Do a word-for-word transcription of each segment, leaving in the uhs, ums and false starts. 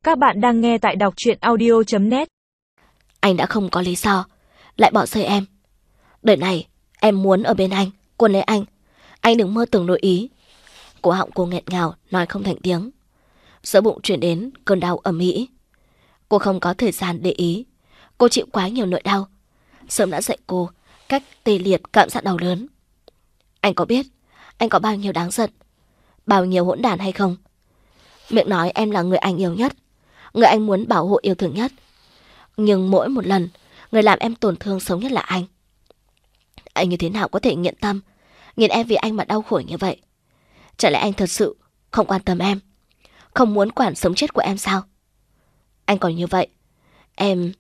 Các bạn đang nghe tại đọc truyện audio chấm net. Anh đã không có lý do lại bỏ rơi em. Đời này em muốn ở bên anh, cuốn lấy anh. Anh đừng mơ tưởng đổi ý. Cổ họng cô nghẹn ngào, nói không thành tiếng. Giữa bụng chuyển đến cơn đau ầm ĩ. Cô không có thời gian để ý. Cô chịu quá nhiều nỗi đau. Sớm đã dạy cô cách tê liệt cảm giác đau đớn. Anh có biết anh có bao nhiêu đáng giận, bao nhiêu hỗn đản hay không? Miệng nói em là người anh yêu nhất, người anh muốn bảo hộ yêu thương nhất. Nhưng mỗi một lần người làm em tổn thương sống nhất là anh. Anh như thế nào có thể nghiện tâm, nghiện em vì anh mà đau khổ như vậy? Chả lẽ anh thật sự không quan tâm em, không muốn quản sống chết của em sao? Anh còn như vậy, em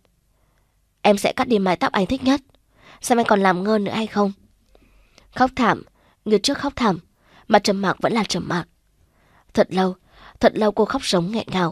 Em sẽ cắt đi mái tóc anh thích nhất. Xem anh còn làm ngơ nữa hay không? Khóc thảm, như trước khóc thảm, mà trầm mặc vẫn là trầm mặc. Thật lâu, thật lâu cô khóc sống nghẹn ngào.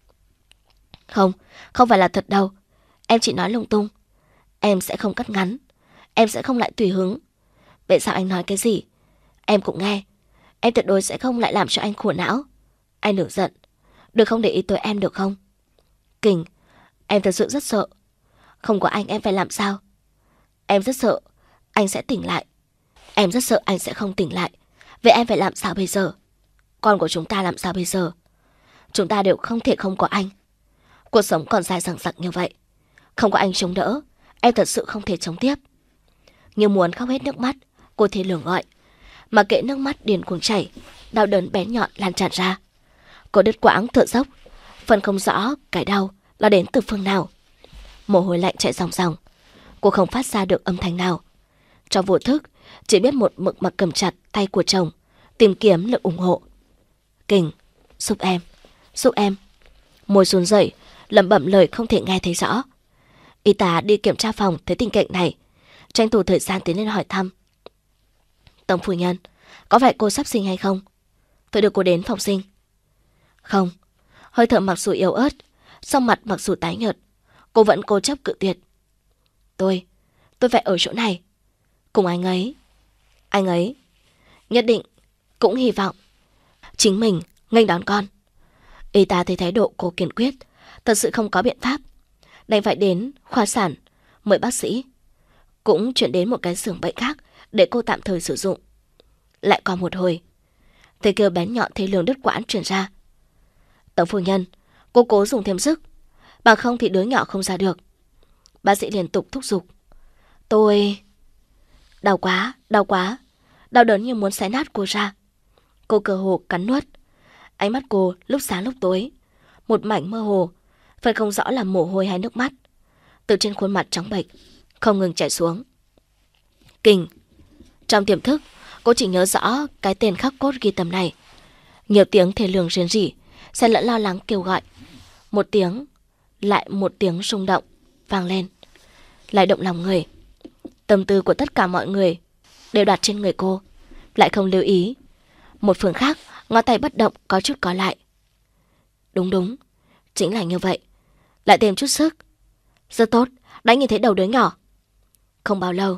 Không, không phải là thật đâu. Em chỉ nói lung tung. Em sẽ không cắt ngắn. Em sẽ không lại tùy hứng. Vậy sao anh nói cái gì em cũng nghe. Em tuyệt đối sẽ không lại làm cho anh khổ não. Anh đừng giận, đừng không để ý tới em được không? Kình, em thật sự rất sợ. Không có anh em phải làm sao? Em rất sợ anh sẽ tỉnh lại. Em rất sợ anh sẽ không tỉnh lại. Vậy em phải làm sao bây giờ? Con của chúng ta làm sao bây giờ? Chúng ta đều không thể không có anh. Cuộc sống còn dài dằng dặc như vậy. Không có anh chống đỡ, em thật sự không thể chống tiếp. Như muốn khóc hết nước mắt, cô Thế Lường gọi. Mà kệ nước mắt điên cuồng chảy, đau đớn bé nhọn lan tràn ra. Cô đứt quãng thở dốc, phân không rõ cái đau là đến từ phương nào. Mồ hôi lạnh chạy ròng ròng. Cô không phát ra được âm thanh nào. Trong vô thức, chỉ biết một mực mà cầm chặt tay của chồng, tìm kiếm lực ủng hộ. Kình, giúp em, giúp em. Môi run rẩy, lẩm bẩm lời không thể nghe thấy rõ. Y tá đi kiểm tra phòng thấy tình cảnh này, tranh thủ thời gian tiến lên hỏi thăm. Tổng phu nhân, có phải cô sắp sinh hay không? Tôi đưa cô đến phòng sinh. Không. Hơi thở mặc dù yếu ớt, song mặt mặc dù tái nhợt, cô vẫn cố chấp cự tuyệt. Tôi, tôi phải ở chỗ này, cùng anh ấy. Anh ấy, nhất định, cũng hy vọng chính mình nghênh đón con. Y tá thấy thái độ cô kiên quyết, thật sự không có biện pháp, đành phải đến khoa sản mời bác sĩ, cũng chuyển đến một cái giường bệnh khác để cô tạm thời sử dụng. Lại qua một hồi, thấy kêu bén nhọn Thế Lường đứt quãng truyền ra. Tổng phu nhân, cô cố dùng thêm sức, bằng không thì đứa nhỏ không ra được. Bác sĩ liên tục thúc giục. Tôi... Đau quá, đau quá, đau đớn như muốn xé nát cô ra. Cô cơ hồ cắn nuốt. Ánh mắt cô lúc sáng lúc tối, một mảnh mơ hồ, phần không rõ là mồ hôi hay nước mắt, từ trên khuôn mặt trắng bệch không ngừng chảy xuống. Kình. Trong tiềm thức, cô chỉ nhớ rõ cái tên khắc cốt ghi tầm này. Nhiều tiếng Thế Lường rên rỉ, xen lẫn lo lắng kêu gọi. Một tiếng, lại một tiếng rung động vang lên, lại động lòng người. Tâm tư của tất cả mọi người đều đặt trên người cô, lại không lưu ý. Một phương khác, ngón tay bất động có chút có lại. Đúng đúng, chính là như vậy. Lại thêm chút sức. Rất tốt, đã nhìn thấy đầu đứa nhỏ. Không bao lâu,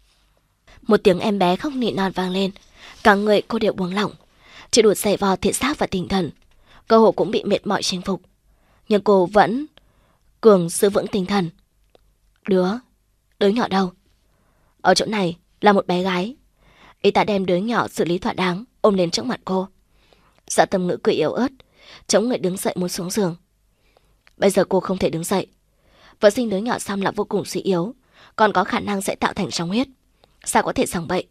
một tiếng em bé khóc nỉ non vang lên. Cả người cô đều buông lỏng, chỉ đủ giày vò thể xác và tinh thần. Cơ hồ cũng bị mệt mỏi chinh phục, nhưng cô vẫn cường giữ vững tinh thần. Đứa, đứa nhỏ đâu? Ở chỗ này là một bé gái. Y tá đem đứa nhỏ xử lý thỏa đáng, ôm lên trước mặt cô. Dạ Tâm Ngữ cười yếu ớt, chống người đứng dậy muốn xuống giường. Bây giờ cô không thể đứng dậy. Vợ sinh đứa nhỏ xong là vô cùng suy yếu, còn có khả năng sẽ tạo thành sóng huyết, sao có thể sòng bậy.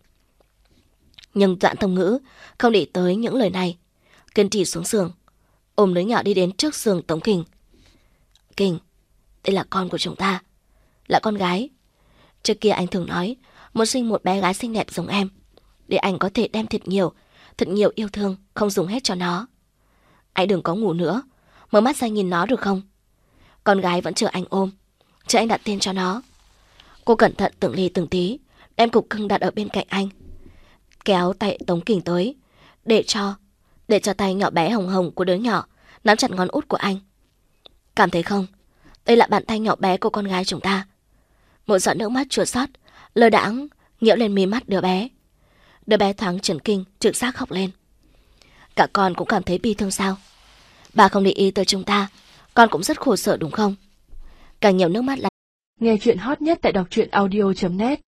Nhưng Dạ Tâm Ngữ không để tới những lời này, kiên trì xuống giường, ôm đứa nhỏ đi đến trước giường Tống Kình. Kình, đây là con của chúng ta, là con gái. Trước kia anh thường nói muốn sinh một bé gái xinh đẹp giống em, để anh có thể đem thật nhiều, thật nhiều yêu thương không dùng hết cho nó. Anh đừng có ngủ nữa, mở mắt ra nhìn nó được không? Con gái vẫn chờ anh ôm, chờ anh đặt tên cho nó. Cô cẩn thận từng ly từng tí đem cục cưng đặt ở bên cạnh anh, kéo tay Tống Kình tới, để cho để cho tay nhỏ bé hồng hồng của đứa nhỏ nắm chặt ngón út của anh. Cảm thấy không? Đây là bàn tay nhỏ bé của con gái chúng ta. Một giọt nước mắt chua xót lơ đãng nhiễu lên mí mắt đứa bé. Đứa bé thoáng chấn kinh, trực giác khóc lên. Cả con cũng cảm thấy bi thương sao? Bà không để ý tới chúng ta, Con cũng rất khổ sở đúng không? Càng nhiều nước mắt là... Nghe chuyện hot nhất tại đọc truyện audio chấm net